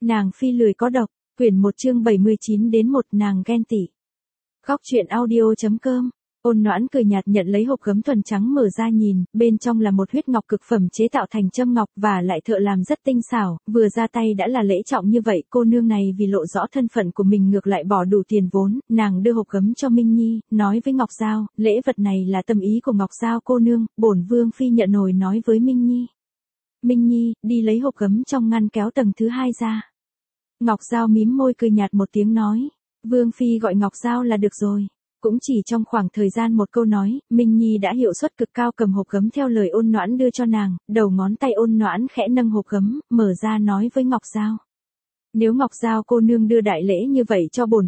Nàng phi lười có độc, quyển 1 chương 79 đến 1 nàng ghen tị. Góc truyện audio.com. Ôn Noãn cười nhạt nhận lấy hộp gấm thuần trắng mở ra nhìn, bên trong là một huyết ngọc cực phẩm chế tạo thành châm ngọc và lại thợ làm rất tinh xảo, vừa ra tay đã là lễ trọng như vậy, cô nương này vì lộ rõ thân phận của mình ngược lại bỏ đủ tiền vốn, nàng đưa hộp gấm cho Minh Nhi, nói với Ngọc Giao, lễ vật này là tâm ý của Ngọc Giao cô nương, bổn vương phi nhận nồi nói với Minh Nhi. Minh Nhi, đi lấy hộp gấm trong ngăn kéo tầng thứ 2 ra. Ngọc Giao mím môi cười nhạt một tiếng nói, vương phi gọi Ngọc Giao là được rồi. Cũng chỉ trong khoảng thời gian một câu nói, Minh Nhi đã hiệu suất cực cao cầm hộp gấm theo lời Ôn Noãn đưa cho nàng, đầu ngón tay Ôn Noãn khẽ nâng hộp gấm, mở ra nói với Ngọc Giao. Nếu Ngọc Giao cô nương đưa đại lễ như vậy cho bổn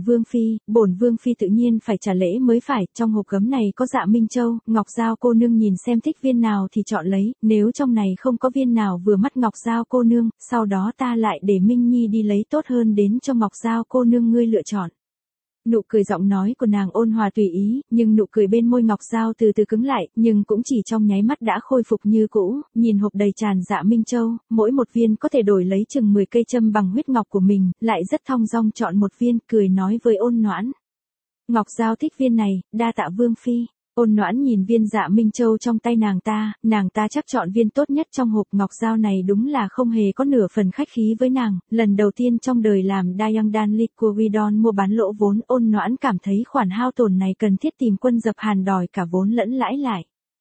vương phi tự nhiên phải trả lễ mới phải, trong hộp gấm này có dạ Minh Châu, Ngọc Giao cô nương nhìn xem thích viên nào thì chọn lấy, nếu trong này không có viên nào vừa mắt Ngọc Giao cô nương, sau đó ta lại để Minh Nhi đi lấy tốt hơn đến cho Ngọc Giao cô nương ngươi lựa chọn. Nụ cười giọng nói của nàng ôn hòa tùy ý, nhưng nụ cười bên môi Ngọc Giao từ từ cứng lại, nhưng cũng chỉ trong nháy mắt đã khôi phục như cũ, nhìn hộp đầy tràn dạ Minh Châu, mỗi một viên có thể đổi lấy chừng 10 cây châm bằng huyết ngọc của mình, lại rất thong dong chọn một viên, cười nói với Ôn Noãn. Ngọc Giao thích viên này, đa tạ vương phi. Ôn Noãn nhìn viên dạ Minh Châu trong tay nàng ta chắc chọn viên tốt nhất trong hộp. Ngọc Giao này đúng là không hề có nửa phần khách khí với nàng, lần đầu tiên trong đời làm Dayangdan Liquidon mua bán lỗ vốn, Ôn Noãn cảm thấy khoản hao tổn này cần thiết tìm Quân Dập Hàn đòi cả vốn lẫn lãi lại.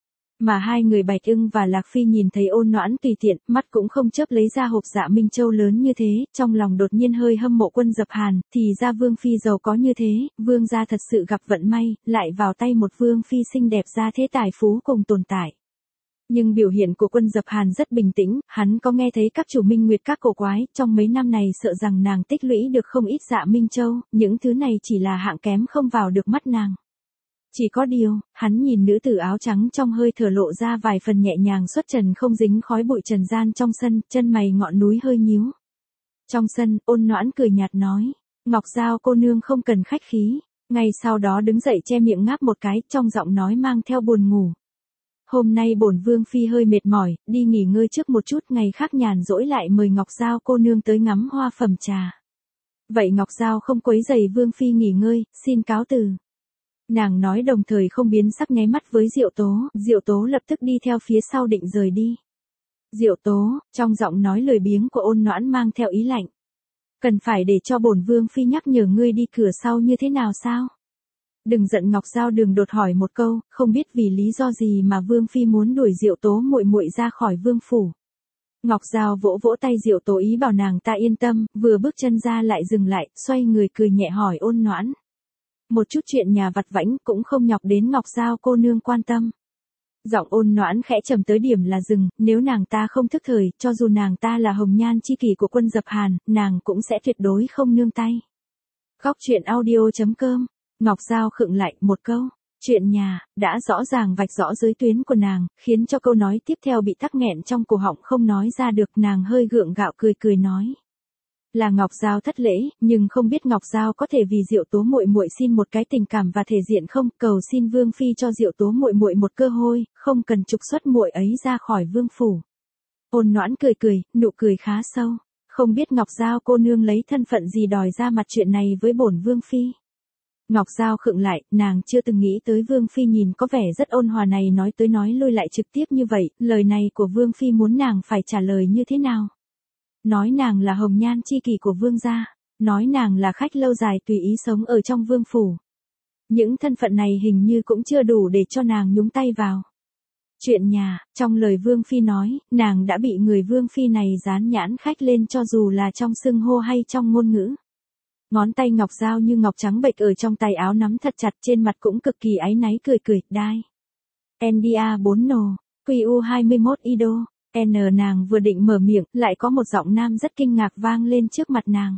Mà hai người Bạch Ưng và Lạc Phi nhìn thấy Ôn Noãn tùy tiện, mắt cũng không chớp lấy ra hộp dạ Minh Châu lớn như thế, trong lòng đột nhiên hơi hâm mộ Quân Dập Hàn, thì ra vương phi giàu có như thế, vương gia thật sự gặp vận may, lại vào tay một vương phi xinh đẹp ra thế tài phú cùng tồn tại. Nhưng biểu hiện của Quân Dập Hàn rất bình tĩnh, hắn có nghe thấy các chủ minh nguyệt các cổ quái, trong mấy năm này sợ rằng nàng tích lũy được không ít dạ Minh Châu, những thứ này chỉ là hạng kém không vào được mắt nàng. Chỉ có điều, hắn nhìn nữ tử áo trắng trong hơi thở lộ ra vài phần nhẹ nhàng xuất trần không dính khói bụi trần gian trong sân, chân mày ngọn núi hơi nhíu. Trong sân, Ôn Noãn cười nhạt nói, Ngọc Giao cô nương không cần khách khí, ngay sau đó đứng dậy che miệng ngáp một cái, trong giọng nói mang theo buồn ngủ. Hôm nay bổn vương phi hơi mệt mỏi, đi nghỉ ngơi trước một chút, ngày khác nhàn rỗi lại mời Ngọc Giao cô nương tới ngắm hoa phẩm trà. Vậy Ngọc Giao không quấy rầy vương phi nghỉ ngơi, xin cáo từ. Nàng nói đồng thời không biến sắc nháy mắt với Diệu Tố lập tức đi theo phía sau định rời đi. Diệu Tố, trong giọng nói lười biếng của Ôn Noãn mang theo ý lạnh. Cần phải để cho bổn vương phi nhắc nhở ngươi đi cửa sau như thế nào sao? Đừng giận. Ngọc Giao đường đột hỏi một câu, không biết vì lý do gì mà vương phi muốn đuổi Diệu Tố muội muội ra khỏi vương phủ. Ngọc Giao vỗ vỗ tay Diệu Tố ý bảo nàng ta yên tâm, vừa bước chân ra lại dừng lại, xoay người cười nhẹ hỏi Ôn Noãn. Một chút chuyện nhà vặt vãnh cũng không nhọc đến Ngọc Giao cô nương quan tâm. Giọng Ôn Noãn khẽ trầm tới điểm là dừng, nếu nàng ta không thức thời, cho dù nàng ta là hồng nhan chi kỷ của Quân Dập Hàn, nàng cũng sẽ tuyệt đối không nương tay. Góc truyện audio.com. Ngọc Giao khựng lại một câu. Chuyện nhà, đã rõ ràng vạch rõ giới tuyến của nàng, khiến cho câu nói tiếp theo bị tắc nghẹn trong cổ họng không nói ra được. Nàng hơi gượng gạo cười nói. Là Ngọc Giao thất lễ, nhưng không biết Ngọc Giao có thể vì Diệu Tố muội muội xin một cái tình cảm và thể diện không, cầu xin vương phi cho Diệu Tố muội muội một cơ hội, không cần trục xuất muội ấy ra khỏi vương phủ. Ôn Noãn cười, nụ cười khá sâu, không biết Ngọc Giao cô nương lấy thân phận gì đòi ra mặt chuyện này với bổn vương phi. Ngọc Giao khựng lại, nàng chưa từng nghĩ tới vương phi nhìn có vẻ rất ôn hòa này nói tới nói lui lại trực tiếp như vậy, lời này của vương phi muốn nàng phải trả lời như thế nào? Nói nàng là hồng nhan chi kỷ của vương gia, nói nàng là khách lâu dài tùy ý sống ở trong vương phủ. Những thân phận này hình như cũng chưa đủ để cho nàng nhúng tay vào. Chuyện nhà, trong lời vương phi nói, nàng đã bị người vương phi này dán nhãn khách lên cho dù là trong xưng hô hay trong ngôn ngữ. Ngón tay Ngọc Giao như ngọc trắng bệch ở trong tay áo nắm thật chặt, trên mặt cũng cực kỳ áy náy cười, đai. NDA 4 nồ, QU 21 IDO. Nàng vừa định mở miệng, lại có một giọng nam rất kinh ngạc vang lên trước mặt nàng.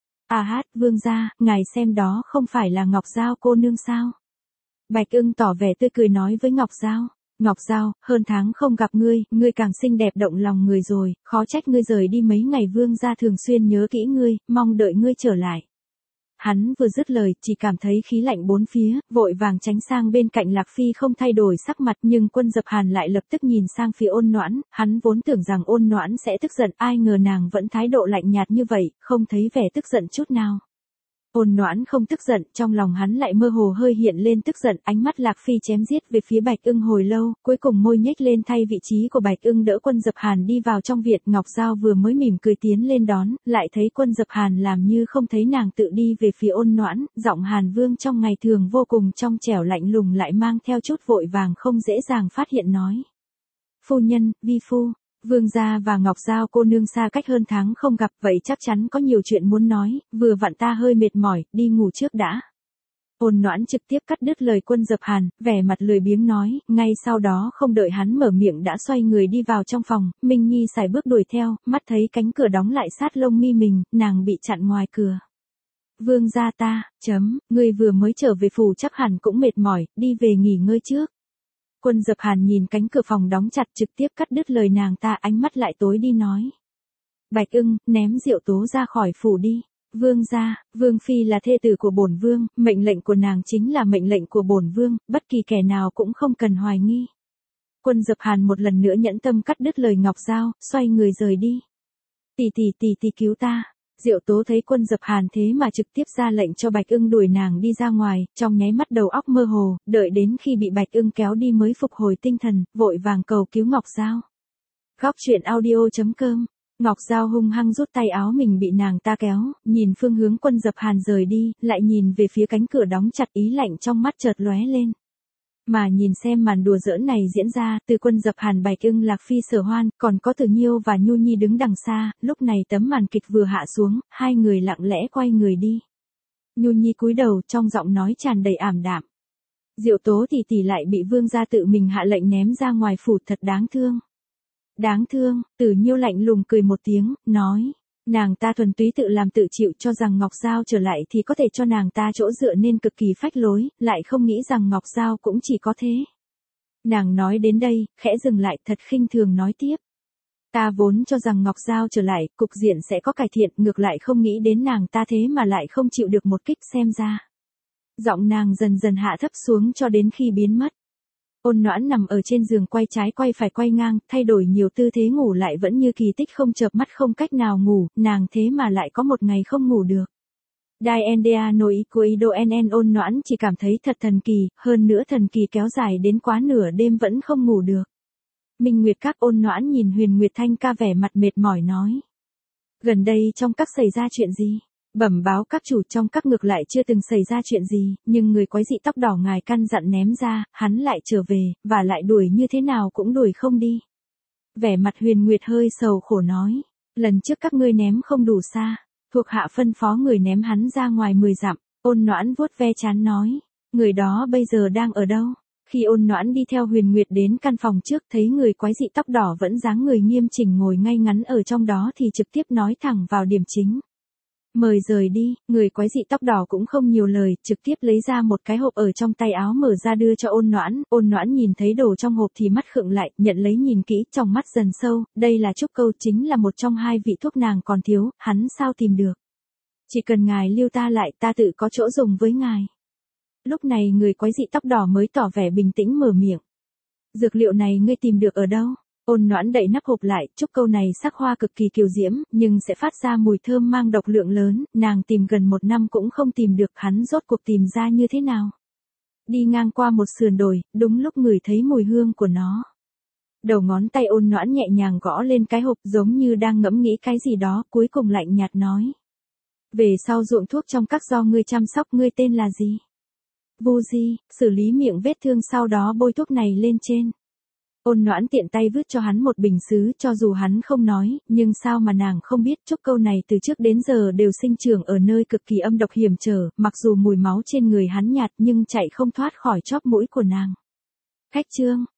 Vương gia, ngài xem đó không phải là Ngọc Giao cô nương sao? Bạch Ưng tỏ vẻ tươi cười nói với Ngọc Giao. Ngọc Giao, hơn tháng không gặp ngươi càng xinh đẹp động lòng người rồi, khó trách ngươi rời đi mấy ngày vương gia thường xuyên nhớ kỹ ngươi, mong đợi ngươi trở lại. hắn vừa dứt lời, chỉ cảm thấy khí lạnh bốn phía, vội vàng tránh sang bên cạnh Lạc Phi không thay đổi sắc mặt, nhưng Quân Dập Hàn lại lập tức nhìn sang phía Ôn Noãn, hắn vốn tưởng rằng Ôn Noãn sẽ tức giận, ai ngờ nàng vẫn thái độ lạnh nhạt như vậy, không thấy vẻ tức giận chút nào. Ôn Noãn không tức giận, trong lòng hắn lại mơ hồ hơi hiện lên tức giận, ánh mắt Lạc Phi chém giết về phía Bạch Ưng hồi lâu, cuối cùng môi nhếch lên thay vị trí của Bạch Ưng đỡ Quân Dập Hàn đi vào trong viện. Ngọc Giao vừa mới mỉm cười tiến lên đón, lại thấy Quân Dập Hàn làm như không thấy nàng, tự đi về phía Ôn Noãn, giọng Hàn Vương trong ngày thường vô cùng trong trẻo lạnh lùng lại mang theo chút vội vàng không dễ dàng phát hiện nói: "Phu nhân, vi phu." Vương gia và Ngọc Giao cô nương xa cách hơn tháng không gặp, vậy chắc chắn có nhiều chuyện muốn nói, vừa vặn ta hơi mệt mỏi, đi ngủ trước đã. Ôn Noãn trực tiếp cắt đứt lời Quân Dập Hàn, vẻ mặt lười biếng nói, ngay sau đó không đợi hắn mở miệng đã xoay người đi vào trong phòng. Minh Nhi sải bước đuổi theo, mắt thấy cánh cửa đóng lại sát lông mi mình, nàng bị chặn ngoài cửa. Vương gia ngươi vừa mới trở về phủ chắc hẳn cũng mệt mỏi, đi về nghỉ ngơi trước. Quân Dập Hàn nhìn cánh cửa phòng đóng chặt trực tiếp cắt đứt lời nàng ta, ánh mắt lại tối đi nói: Bạch Ưng, ném Diệu Tố ra khỏi phủ đi. Vương gia, Vương phi là thê tử của bổn vương, mệnh lệnh của nàng chính là mệnh lệnh của bổn vương, bất kỳ kẻ nào cũng không cần hoài nghi. Quân Dập Hàn một lần nữa nhẫn tâm cắt đứt lời Ngọc Giao, xoay người rời đi. Tỷ cứu ta. Diệu Tố thấy Quân Dập Hàn thế mà trực tiếp ra lệnh cho Bạch Ưng đuổi nàng đi ra ngoài, trong nháy mắt đầu óc mơ hồ, đợi đến khi bị Bạch Ưng kéo đi mới phục hồi tinh thần, vội vàng cầu cứu Ngọc Giao. Góc truyện audio.com. Ngọc Giao hung hăng rút tay áo mình bị nàng ta kéo, nhìn phương hướng Quân Dập Hàn rời đi, lại nhìn về phía cánh cửa đóng chặt, ý lạnh trong mắt chợt lóe lên. Mà nhìn xem màn đùa giỡn này diễn ra, từ Quân Dập Hàn, Bạch Ưng, Lạc Phi, Sở Hoan, còn có Từ Nhiêu và Nhu Nhi đứng đằng xa, lúc này tấm màn kịch vừa hạ xuống, hai người lặng lẽ quay người đi. Nhu Nhi cúi đầu, trong giọng nói tràn đầy ảm đạm. Diệu Tố tỷ lại bị vương gia tự mình hạ lệnh ném ra ngoài phủ, thật đáng thương. Đáng thương, Từ Nhiêu lạnh lùng cười một tiếng, nói. Nàng ta thuần túy tự làm tự chịu, cho rằng Ngọc Giao trở lại thì có thể cho nàng ta chỗ dựa nên cực kỳ phách lối, lại không nghĩ rằng Ngọc Giao cũng chỉ có thế. Nàng nói đến đây, khẽ dừng lại, thật khinh thường nói tiếp. Ta vốn cho rằng Ngọc Giao trở lại, cục diện sẽ có cải thiện, ngược lại không nghĩ đến nàng ta thế mà lại không chịu được một kích, xem ra. Giọng nàng dần dần hạ thấp xuống cho đến khi biến mất. Ôn Noãn nằm ở trên giường quay trái quay phải quay ngang, thay đổi nhiều tư thế ngủ lại vẫn như kỳ tích không chợp mắt, không cách nào ngủ, nàng thế mà lại có một ngày không ngủ được. Diendea nội Kuido NN. Ôn Noãn chỉ cảm thấy thật thần kỳ, hơn nữa thần kỳ kéo dài đến quá nửa đêm vẫn không ngủ được. Minh Nguyệt Các. Ôn Noãn nhìn Huyền Nguyệt Thanh ca vẻ mặt mệt mỏi nói. Gần đây trong các xảy ra chuyện gì? Bẩm báo các chủ, trong các ngược lại chưa từng xảy ra chuyện gì, nhưng người quái dị tóc đỏ ngài căn dặn ném ra, hắn lại trở về, và lại đuổi như thế nào cũng đuổi không đi. Vẻ mặt Huyền Nguyệt hơi sầu khổ nói, lần trước các ngươi ném không đủ xa, thuộc hạ phân phó người ném hắn ra ngoài 10 dặm. Ôn Noãn vuốt ve trán nói, người đó bây giờ đang ở đâu? Khi Ôn Noãn đi theo Huyền Nguyệt đến căn phòng trước, thấy người quái dị tóc đỏ vẫn dáng người nghiêm chỉnh ngồi ngay ngắn ở trong đó thì trực tiếp nói thẳng vào điểm chính. Mời rời đi. Người quái dị tóc đỏ cũng không nhiều lời, trực tiếp lấy ra một cái hộp ở trong tay áo, mở ra đưa cho Ôn Noãn. Ôn Noãn nhìn thấy đồ trong hộp thì mắt khựng lại, nhận lấy nhìn kỹ, trong mắt dần sâu, đây là trúc câu, chính là một trong hai vị thuốc nàng còn thiếu, hắn sao tìm được. Chỉ cần ngài lưu ta lại, ta tự có chỗ dùng với ngài. Lúc này người quái dị tóc đỏ mới tỏ vẻ bình tĩnh mở miệng. Dược liệu này ngươi tìm được ở đâu? Ôn Noãn đậy nắp hộp lại, trúc câu này sắc hoa cực kỳ kiều diễm, nhưng sẽ phát ra mùi thơm mang độc lượng lớn, nàng tìm gần 1 năm cũng không tìm được, hắn rốt cuộc tìm ra như thế nào? Đi ngang qua một sườn đồi, đúng lúc ngửi thấy mùi hương của nó. Đầu ngón tay Ôn Noãn nhẹ nhàng gõ lên cái hộp, giống như đang ngẫm nghĩ cái gì đó, cuối cùng lạnh nhạt nói. Về sau ruộng thuốc trong các do ngươi chăm sóc, ngươi tên là gì? Vu Di. Xử lý miệng vết thương sau đó bôi thuốc này lên trên. Ôn Noãn tiện tay vứt cho hắn một bình sứ, cho dù hắn không nói, nhưng sao mà nàng không biết, trúc câu này từ trước đến giờ đều sinh trưởng ở nơi cực kỳ âm độc hiểm trở, mặc dù mùi máu trên người hắn nhạt nhưng chạy không thoát khỏi chóp mũi của nàng. Khách trương,